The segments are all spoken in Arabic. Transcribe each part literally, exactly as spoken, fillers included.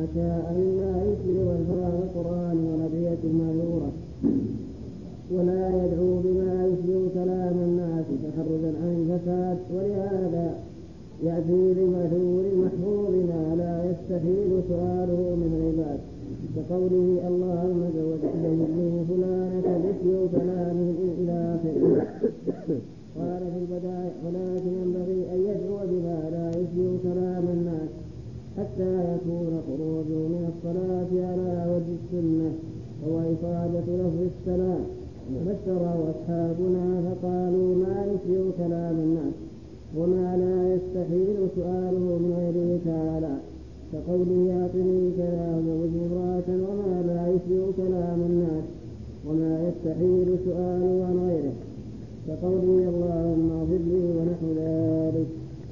شاء مما يشبه ألفاظ القرآن ونبية المعذورة، ولا يدعو بما يشبه كلام الناس تحرزا عن الفساد. ولهذا يأتي بمعذور المحفوظ ما لا يستحيل سؤاله من العباد، كقوله اللهم زوجني فلانة بشر كلامه إلى آخره. قال في البدائع ولكن ينبغي أن يدعو بما لا يشبه كلام الناس حتى يكون خروجه من الصلاة على وجه السنة هو إفادة لفظ السلام. فسره أصحابنا فقالوا ما يشبه كلام الناس وما لا يستحيل سؤاله من غيره تعالى، كقوله أعطني كذا وزوج امرأة، وما لا يشبه كلام الناس وما يستحيل سؤاله عن غيره، كقوله اللهم اغفر لي ونحو ذلك.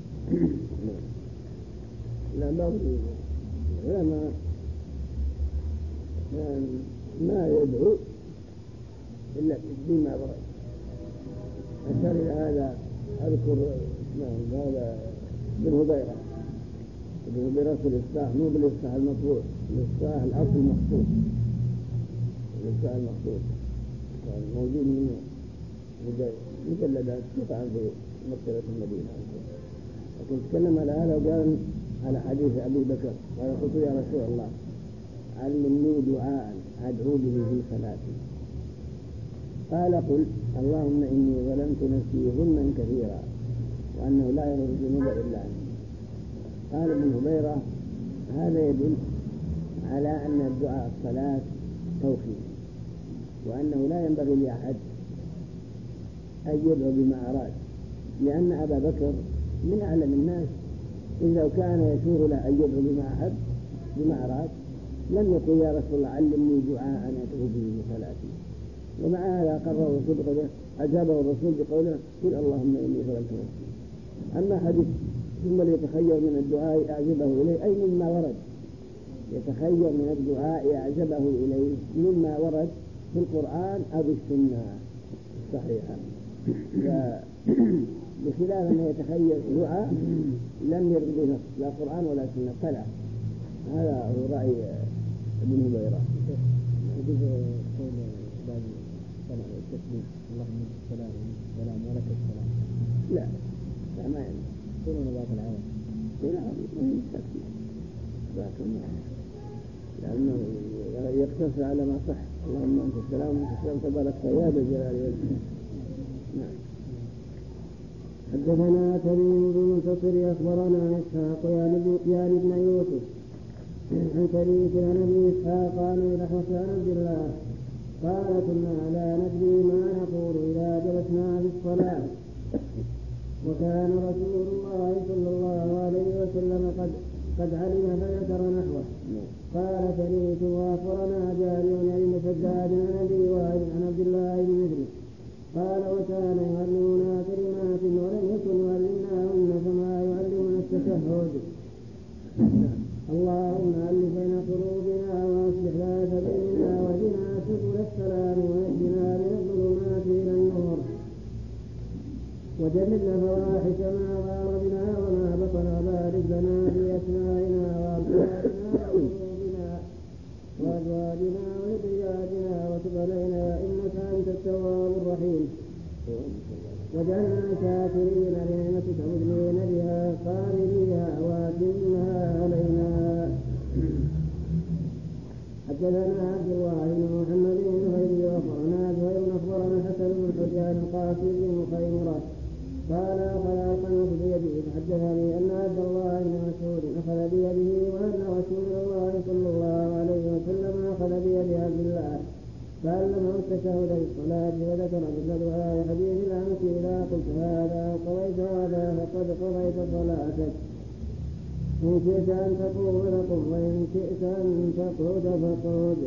لا بعض العلماء ما يدعو إلا بما ورد. أشار إلى هذا أذكر اسمه هذا ابن هبيرة ابن هبيرة في الإصلاح، مو بالإصلاح المطبوع، الإصلاح الأصل المخطوط، الإصلاح المخطوط موجود من مجلدات قطعا في مكتبة المدينة. لكن تكلم على هذا وقال على حديث أبي بكر قال قلت يا رسول الله علمني دعاء أدعو به في صلاتي. قال قل اللهم إني ظلمت نفسي ظلما كثيرا وأنه لا يغفر الذنوب إلا أنت. قال ابن هبيرة هذا يدل على أن الدعاء الصلاة توقيف، وأنه لا ينبغي لأحد أن يدعو بما أراد، لأن أبا بكر من أعلم الناس إذا كان يشور له أن يدعو بما أحب بما أراد لم يقل يا رسول الله علمني دعاء أدعو به في صلاتي. ومع هذا قرر الرسول بقوله أجابه الرسول بقوله قل اللهم إني ظلمت نفسي. أما حديث ثم ليتخير من الدعاء أعجبه إليه أي مما ورد، يتخير من الدعاء أعجبه إليه مما ورد في القرآن أو السنة الصحيحة، بخلاف أنه يتخير دعاء لم يرد به نص لا قرآن ولا سنة فلا. هذا هو رأي ابن هبيرة. اللهم السلام والسلام ولك السلام. لا لا ما يعني كلنا ذاك العام لا ما يستكفي ذاك المعنى، لأنه يقتصر على ما صح. اللهم أنت السلام وأنت السلام تبارك يا ذا الجلال والإكرام. نعم. حدثنا كريم بن منتصر أخبرنا إسحاق يعني ابن يوسف عن كريم عن أبي إسحاق عن رحمة عن عبد الله قال كنا لا ندري ما نقول إذا جلسنا في الصلاة، وكان رسول الله صلى الله عليه وسلم قد قد علم فذكر نحوه. قال كريم وأخبرنا جابر بن مسداد عن أبي وائل عن عبد الله بن مسعود قال وكان يعلمنا كلمات ولم يكن يعلمناهن كما يعلمنا التشهد. اللهم ألف بين قلوبنا وأصلح ذات بيننا واهدنا سبل السلام ونجنا من الظلمات إلى النور وجنبنا فواحش ما ظهر بنا وما بطن وبارك لنا في أسمائنا وأبصارنا وقلوبنا وأزواجنا وذرياتنا وتب علينا إنك أنت التواب الرحيم وجعلنا شاكرين لنعمتك مذنبين بها قابليها واتمها علينا. حدثنا عبد الله بن محمد بن غيري وأخبرنا زهير أخبرنا الحسن بن حجاج القاسم بن مخيمرة قال أخذ القنوت بيده فحدثني أن عبد الله بن مسعود أخذ بيده وأن رسول الله صلى الله عليه وسلم أخذ بيد عبد الله فعلمه التشهد في الصلاة وذكر مثل دعاء حديث الأمس إذا قلت هذا قضيت هذا فقد قضيت صلاتك إن شئت أن تقوم لكم وإن شئت أن تقعد فقعد.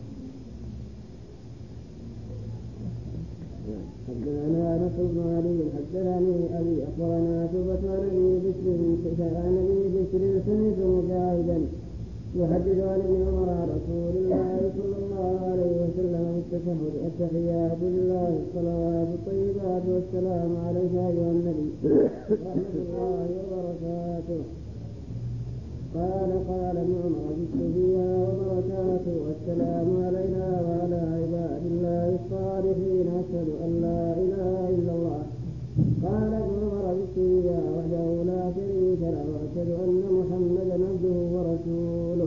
حدثنا أنس بن علي حدثني أبي أخبرنا شعبة عن أبي بشر عن أبي بشر سمعت مجاهدا يحدث عن ابن عمر عن رسول الله صلى الله عليه وسلم بالتشهد التحيات لله الصلوات الطيبات والسلام عليك أيها النبي ورحمة الله وبركاته. قال قال ابن عمر جئت فيها وبركاته والسلام علينا وعلى عباد الله الصالحين أشهد أن لا إله إلا الله. قال ابن عمر جئت فيها وحده لا شريك له وأشهد أن محمدا عبده ورسوله.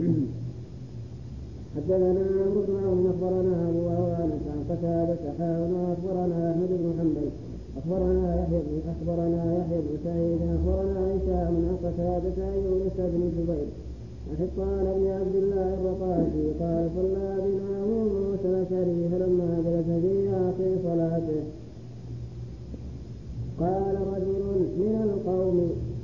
حدثنا عمرو بن عون أخبرنا أبو عوانة عن قتادة حاونا أخبرنا أحمد بن حنبل أخبرنا يحيى أخبرنا يحيى بن سعيد أخبرنا هشام عن قتادة عن يونس بن جبير عن حطان بن عبد الله الرقاشي قال صلى بنا موسى الأشعري فلما جلس في آخر صلاته قال رجل من القوم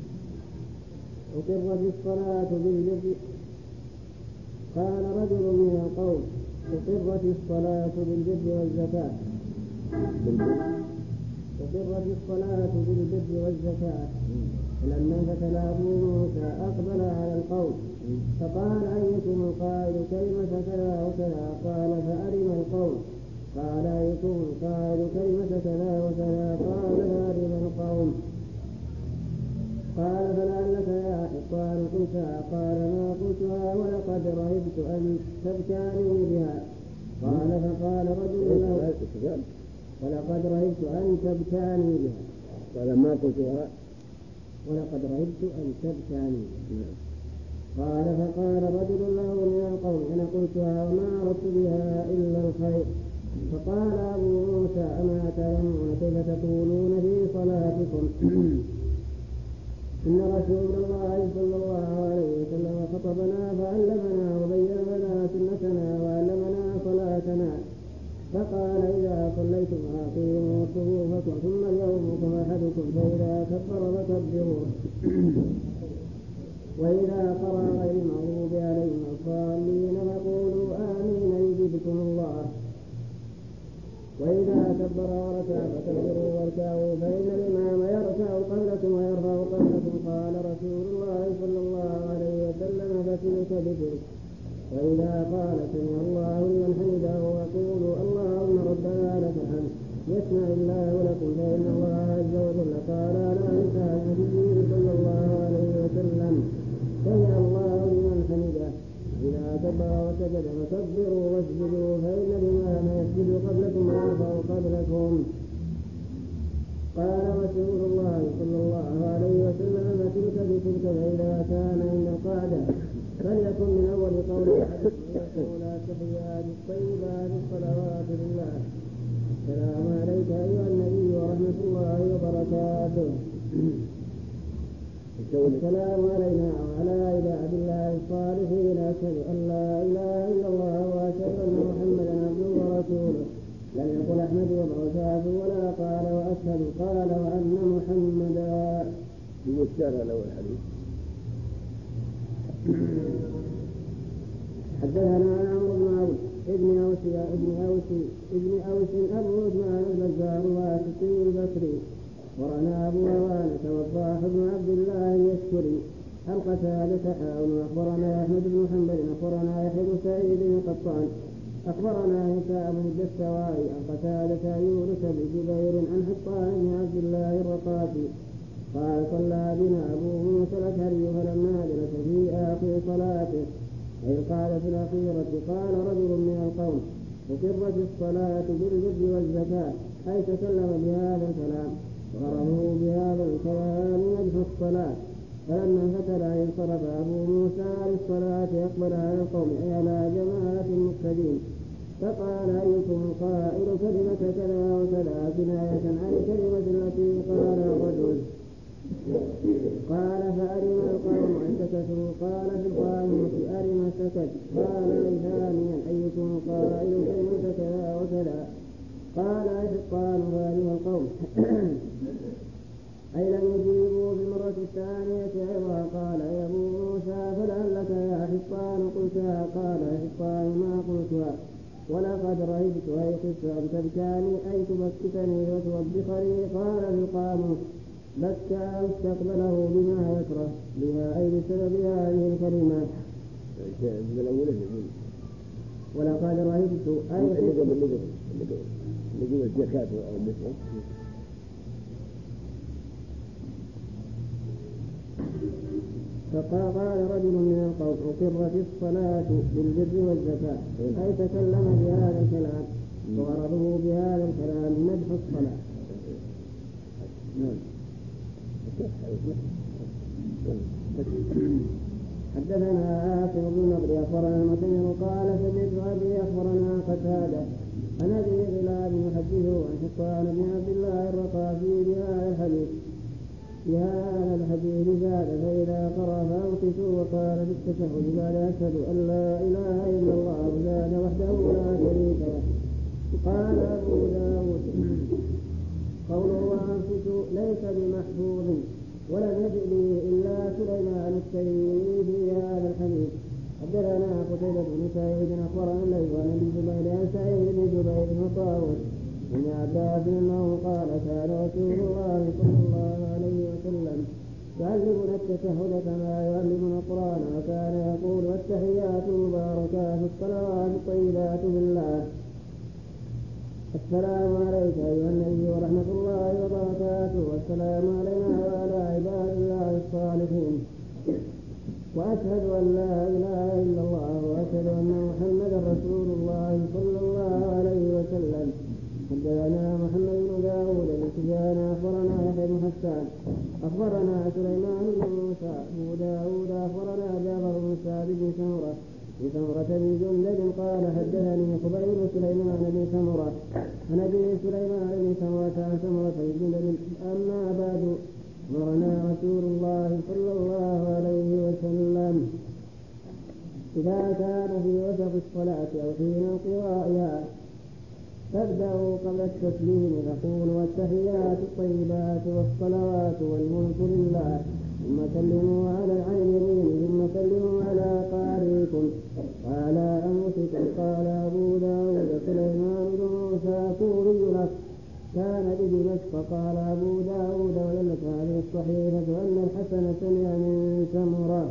أقرت الصلاة بالبر قال رجل من القوم أقرت الصلاة بالبر والزكاة أقرت الصلاة بالبر والزكاة فلما انفتل أبو موسى أقبل على القوم فقال أيكم القائل كلمة كذا وكذا قال فأرم القوم قال أيكم القائل كلمة كذا وكذا قال فأرم القوم قال فلعلك يا حطان قلتها قال ما قلتها ولقد رهبت أن تبكاني بها قال فقال رجل له ولقد رهبت أن تبكاني بها قال ما قلتها ولقد رهبت أن تبكاني بها قال فقال رجل له من القوم أنا قلتها وما أردت بها إلا الخير فقال أبو موسى أما تعلمون كيف تقولون في صلاتكم إن رسول الله صلى الله عليه وسلم خطبنا فعلمنا وبين لنا سنتنا وعلمنا صلاتنا فقال إذا صليتم فأقيموا صفوفكم ثم ليؤمكم أحدكم فإذا كبر فكبروا وإذا قرأ غير المغضوب عليهم الضالين فقولوا آمين يجبكم الله وإذا كبر وركع فكبروا واركعوا فإن الإمام يركع قبلكم ويرفع قبلكم قال رسول الله صلى الله عليه وسلم فتلك بتلك وإذا قال سمع الله لمن حمده وقولوا اللهم ربنا لك الحمد يسمع الله لكم فإن الله عز وجل قال على لسان نبيه صلى الله عليه وسلم سمع الله لمن حمده إذا كبر وسجد فكبروا واسجدوا فإن الإمام يسجد قبلكم ويرفع قبلكم قال رسول الله صلى الله عليه وسلم تلك بتلك فإذا كان عند القعدة فليكن من أول قول أحدكم يقول التحيات الطيبات الصلوات لله السلام عليك أيها النبي ورحمة الله وبركاته السلام علينا وعلى عباد الله الصالحين أشهد أن لا إله إلا الله وأشهد أن محمدا عبده ورسوله لم يقل أحمد وبركاته ولا قال وأشهد قال وأن محمدا يذكر له الحديث. حدثنا عمرو بن عون ابن أوس ابن أوس ابن أوس أبو عثمان البزار واسطي البصري ورنا أبو عوانة والضاح بن عبد الله يشكري عن قتادة حاون أخبرنا أحمد بن حنبل أخبرنا يحيى بن سعيد القطان أخبرنا هشام بن الدستوائي عن قتادة يونس بن جبير عن حطان بن عبد الله الرقاشي قال صلى بنا أبو موسى الأشعري فلما جلس في آخر صلاته أي قال في الأخيرة قال رجل من القوم أقرت الصلاة بالبر والزكاة أي تكلم بهذا الكلام وغرموا بهذا الكلام مدح الصلاة فلما انفتل انصرف أبو موسى للصلاة أقبل على القوم أي على جماعة المقتدين فقال أيكم قائل كلمة كذا وكذا كناية عن الكلمة التي قال الرجل قال فأرم القوم أن سكتوا قال في القائمة أرم سكت قال ثانيا أيكم قائل كلمة كذا وكذا قال حطان فأرم القوم أي لم يجيبوا بالمرة الثانية أيضا قال يا أبو موسى فلعلك يا حطان قلتها قال يا حطان ما قلتها ولقد رهبت أي خفت أن تبكاني أي تبكتني وتوبخني قال في القاموس بكى استقبله بما يكره بها أي بسبب هذه الكلمات ولقد رهبت أي نجيب الزكاة أو النسبة فقال رجل من القوم أقرت الصلاة بالبر والزكاة أي تكلم بهذا الكلام وغرضه بهذا الكلام مدح الصلاة. حدثنا آسف بن نضر أخبرنا المعتمر قال سمعت أبي أخبرنا قتادة عن أبي غلاب يحدثه عن حصان بن عبد الله الرقاشي بهذا الحديث بهذا الحديث زاد فإذا قرأ فأنصتوا وقال في التشهد بعد أشهد أن لا إله إلا الله زاد وحده لا شريك له. قال أبو داود قوله وأنصتوا ليس بمحفوظ ولم يجئ به إلا سليمان التيمي في هذا الحديث. حدثنا قتيبة بن سعيد أخبرنا الليث عن ابن جبير عن سعيد بن جبير وطاووس بن عباس أنه قال كان رسول الله صلى الله عليه وسلم يعلمنا التشهد كما يعلمنا القرآن وكان يقول والتحيات المباركات الصلوات الطيبات بالله السلام عليك أيها النبي ورحمة الله وبركاته والسلام علينا وعلى عباد الله الصالحين وأشهد أن لا إله إلا الله وأشهد أن محمدا رسول الله صلى الله عليه وسلم. حدثنا محمد بن داود بن سفيان أخبرنا يحيى بن حسان أخبرنا سليمان بن موسى أبو داود أخبرنا جابر بن سعد بن سمرة بسمرة بن جندب قال حدثني خبير سليمان بن سمرة عن أبي سليمان بن سمرة عن سمرة بن جندب أما بعد أمرنا رسول الله صلى الله عليه وسلم إذا كان في وسط الصلاة أو حين انقضائها تبدأ قبل التسليم تقول والتحيات الطيبات والصلوات والملك لله ثم سلموا على العامرين ثم سلموا على قارئكم وعلى أنفسكم. قال أبو داود سليمان بن موسى كوري لك كان بدمشق. قال أبو داود ولك هذه الصحيفة أن الحسن سمع من سمرة.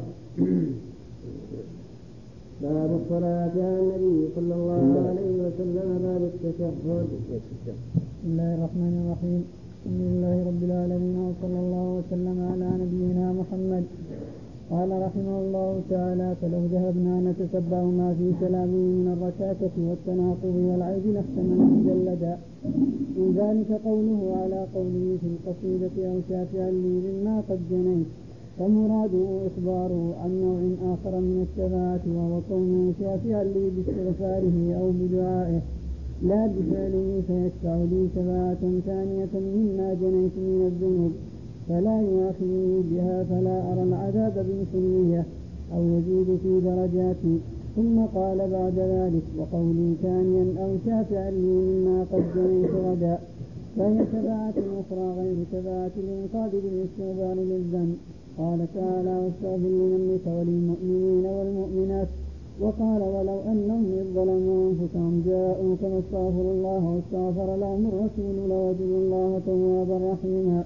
باب الصلاة على النبي صلى الله عليه وسلم باب التشهد. بسم الله الرحمن الرحيم الحمد لله رب العالمين وصلى الله وسلم على نبينا محمد. قال رحمه الله تعالى فلو ذهبنا نتتبع ما في كلامه من الرشاشة والتناقض والعيب لاحتمل مجلدا. من ذلك قوله على قوله في القصيدة أو شافعا لي مما قد جنيت فمراده إخباره عن نوع آخر من الشفاعة وهو كونه شافعا لي باستغفاره أو بدعائه لا بفعله فيشفع لي شفاعة ثانية مما جنيت من الذنوب فلا يؤاخذني بها فلا أرى العذاب بمثلية أو يزيد في درجاتي. ثم قال بعد ذلك وقولي ثانيا أو شافعا لي مما قد جنيت غدا فهي شفاعة أخرى غير شفاعة الإنقاذ بالاستغفار للذنب. قال تعالى واستغفر لذنبك وللمؤمنين والمؤمنات. وقال ولو أنهم إذ ظلموا أنفسهم جاءوك فاستغفروا الله واستغفر لهم الرسول لوجدوا الله توابا رحيما.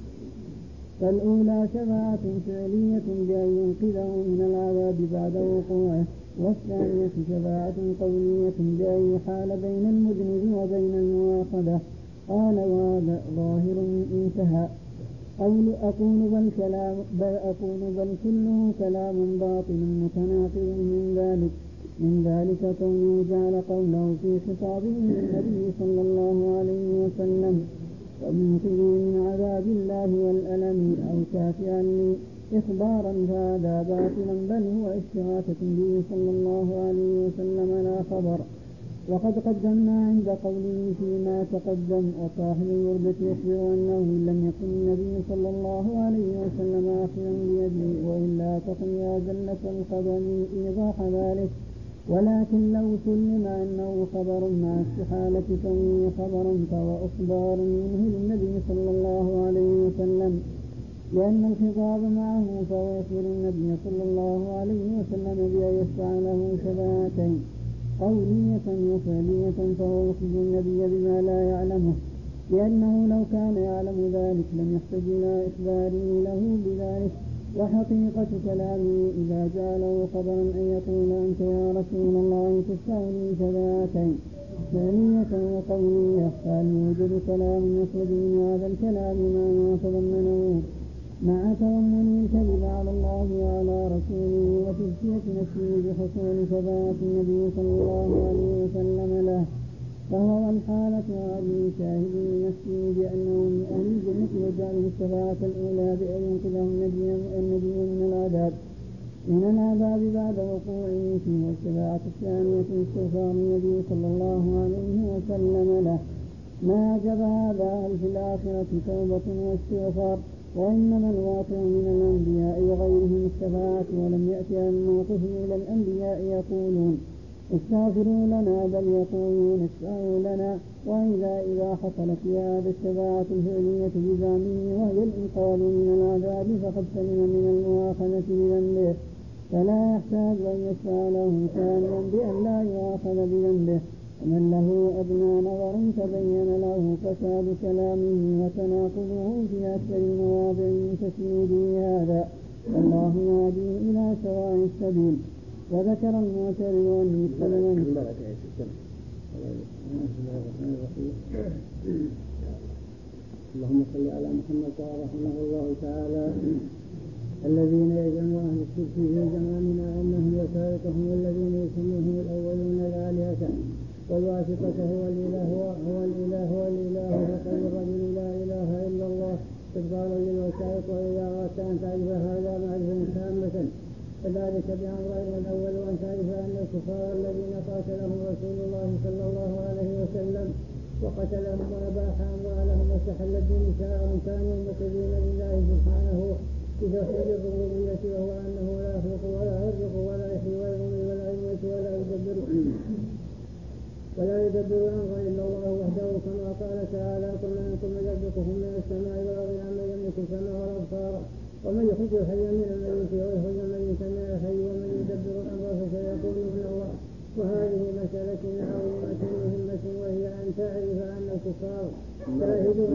فالأولى شفاعة فعلية بأن ينقذه من العذاب بعد وقوعه والثانية شفاعة قولية بأن يحال بين المذنب وبين المؤاخذة. قال وهذا ظاهر انتهى. قول أكون بل كلام بل أكون بل كله كلام باطل متناقض من ذلك من ذلك كونه جعل قوله في خطابه للنبي صلى الله عليه وسلم ومنقذه من عذاب الله والألم أو شافعا لي إخبارا فهذا باطلا بل هو استغاثة به صلى الله عليه وسلم لا خبر. وقد قدمنا عند قوله فيما تقدم وصاحب الوردة يخبر أنه لم يكن النبي صلى الله عليه وسلم آخذا بيده وإلا تقل يا زلة القدم إيضاح ذلك. ولكن لو سلم أنه خبر مع استحالة كونه خبرا فهو أخبار منه للنبي صلى الله عليه وسلم لأن الخطاب معه فهو يخبر النبي صلى الله عليه وسلم بأن يشفع له شفاعتين قولية وفعلية فهو يخبر النبي بما لا يعلمه لأنه لو كان يعلم ذلك لم يحتج إلى إخباره له بذلك. وحقيقة كلامه إذا جعله خبرا أن يقول أنت يا رسول الله تشفع لي شفاعتين فعلية وقولية. فهل يوجد كلام يخرج من هذا الكلام ما تضمنه مع تضمن الكذب على الله وعلى رسوله وتزكية نفسه بحصول شفاعة النبي صلى الله عليه وسلم له، فهو والحالة هذه شاهد لنفسه بأنه من أهل الجنة وجعله الشفاعة الأولى بأن ينقذه النبي من العذاب من العذاب بعد وقوعه فيه، والشفاعة الثانية استغفار النبي صلى الله عليه وسلم له. ما عجب هذا هل في الآخرة توبة واستغفار، وإنما الواقع من الأنبياء وغيرهم الشفاعة، ولم يأتي عن موقف إلى الأنبياء يقولون استغفروا لنا، بل يقولون اشفعوا لنا. وإذا إذا حصلت في هذا الشفاعة الفعلية بزعمه وهي الإنقاذ من العذاب فقد سلم من المؤاخذة بذنبه، فلا يحتاج أن يشفع له ثانيا بأن لا يؤاخذ بذنبه. ومن له أدنى نظر تبين له فساد كلامه وتناقضه في أكثر مواضع من تسميده هذا، والله يهديه إلى سواء السبيل. وذكر المعترض أن يتكلم اللهم صل على محمد رحمه الله تعالى. الذين يجمعون أهل الشرك في زماننا أنهم وسائطهم والذين يسموهم الأولون الآلهة والواسطة هو الإله هو الإله هو الإله فقال الرجل لا إله إلا الله تبقى للوسائط. وإذا أردت أن تعرف هذا معرفة تامة فذلك بأمرين: الأول أن تعرف أن الكفار الذين قاتلهم رسول الله صلى الله عليه وسلم وقتلهم وأباح أموالهم واستحل نساءهم كانوا مقرين لله سبحانه بتوحيد الربوبية، وهو أنه لا يخلق ولا يرزق ولا يحيي ولا يميت ولا يميت ولا يدبر ولا يدبر الأمر إلا الله وحده، كما قال تعالى: قل من يكن يرزقهم من السماء والأرض أمن يملك السماء والأبصار ومن يخرج الحي من الميت ويخرج الميت من الحي ومن يدبر الأمر فسيقولون الله. وهذه مسألة عظيمة مهمة، وهي أن تعرف أن الكفار شاهدون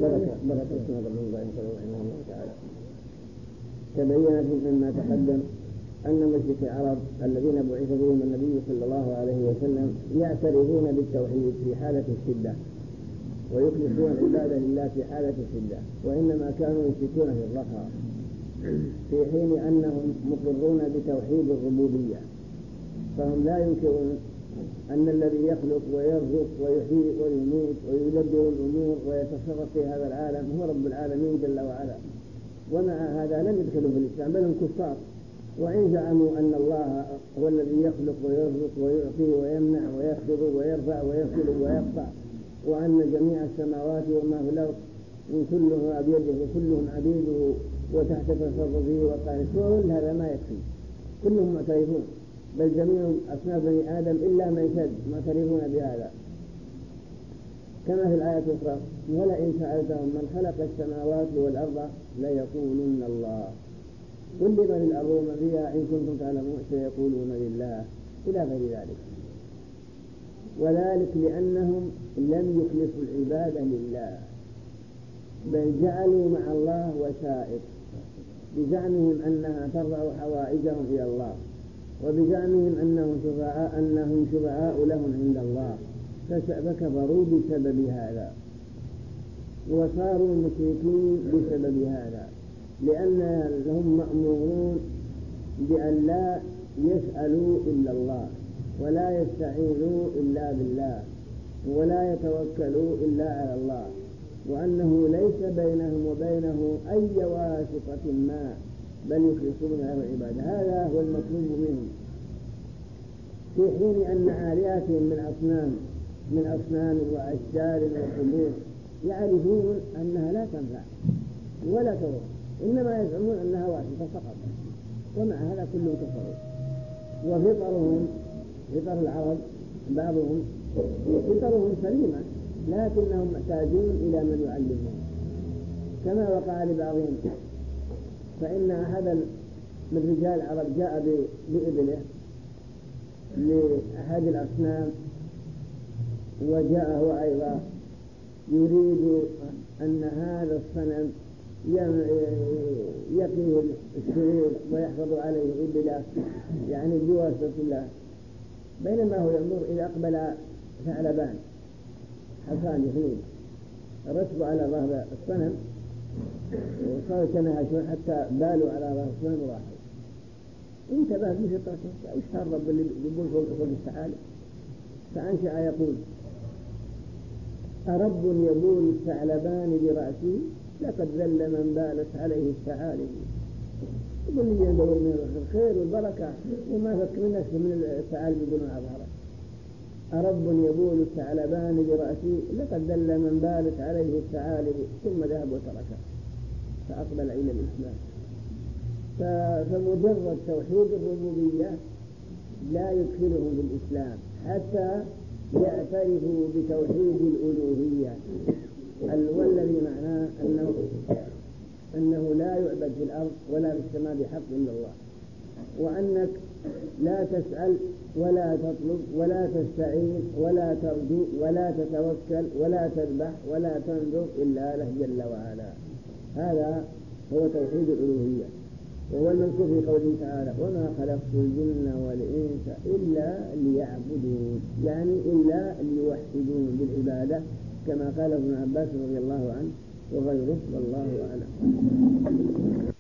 تبين مما تقدم أن مشرك العرب الذين بعث بهم النبي صلى الله عليه وسلم يعترفون بالتوحيد في حالة الشدة ويخلصون العبادة لله في حالة الشدة، وإنما كانوا يشركون في الرخاء، في حين أنهم مقرون بتوحيد الربوبية، فهم لا ينكرون أن الذي يخلق ويرزق ويحيي ويميت ويدبر الأمور ويتصرف في هذا العالم هو رب العالمين جل وعلا. ومع هذا لم يدخلوا في الإسلام بل هم كفار، وإن زعموا أن الله هو الذي يخلق ويرزق ويعطي ويمنع ويخفض ويرفع ويغسل ويقطع، وأن جميع السماوات وما في الأرض كلها بيده وكلهم عبيده وتحت تصرفه وقال كل هذا ما يكفي، كلهم معترفون، بل جميع أصناف بني آدم إلا من شد معترفون بهذا. كما في الآية الأخرى: ولئن سألتهم من خلق السماوات والأرض ليقولن الله قل لمن الأرض ومن فيها إن كنتم تعلمون سيقولون لله، إلى غير ذلك. وذلك لأنهم لم يخلصوا العبادة لله، بل جعلوا مع الله وسائط بزعمهم أنها ترفع حوائجهم إلى الله، وبزعمهم أنهم شفعاء أنهم شفعاء لهم عند الله، فكفروا بسبب هذا وصاروا مشركين بسبب هذا، لأن لهم مأمورون بأن لا يسألوا إلا الله ولا يستعينوا إلا بالله ولا يتوكلوا إلا على الله، وأنه ليس بينهم وبينه أي واسطة ما، بل يخلصون له العبادة. هذا هو المطلوب منهم، في حين أن آلهتهم من أصنام من أصنام وأشجار وقبور يعرفون أنها لا تنفع ولا تضر، إنما يزعمون أنها واسطة فقط، ومع هذا كلهم كفروا. وفطرهم فطر العرب بعضهم فطرهم سليمة، لكنهم محتاجون إلى من يعلمهم، كما وقع لبعضهم. فإن أحدا من رجال العرب جاء بإبله لأحد الأصنام، وجاء هو أيضا يريد أن هذا الصنم يقيه الشرير ويحفظ عليه إبله، يعني بواسطة الله. بينما هو ينظر إذا أقبل ثعلبان حصان يحميد ركب على ظهر الصنم وصار كنهشون حتى بالوا على رأسهم وراحوا. انتبه بفطرته، وش هالرب اللي يقول فوق فوق الثعالب؟ فأنشأ يقول: أرب يبول الثعلبان برأسي لقد ذل من بالت عليه الثعالب. يقول لي يدور من الخير والبركة وما فك من نفسه من الثعالب يقولون أظهره. أرب يبول الثعلبان برأسي لقد ذل من بالت عليه الثعالب، ثم ذهب وتركه فأقبل إلى الإسلام. فمجرد توحيد الربوبية لا يدخلهم بالإسلام حتى يعترفوا بتوحيد الألوهية، والذي معناه أنه, أنه لا يعبد في الأرض ولا في السماء بحق إلا الله، وأنك لا تسأل ولا تطلب ولا تستعين ولا ترجو ولا تتوكل ولا تذبح ولا تنذر إلا له جل وعلا. هذا هو توحيد الألوهية، وهو المذكور في قوله تعالى: وما خلقت الجن والإنس إلا ليعبدون، يعني إلا ليوحدون بالعبادة، كما قال ابن عباس رضي الله عنه وغيره، والله أعلم.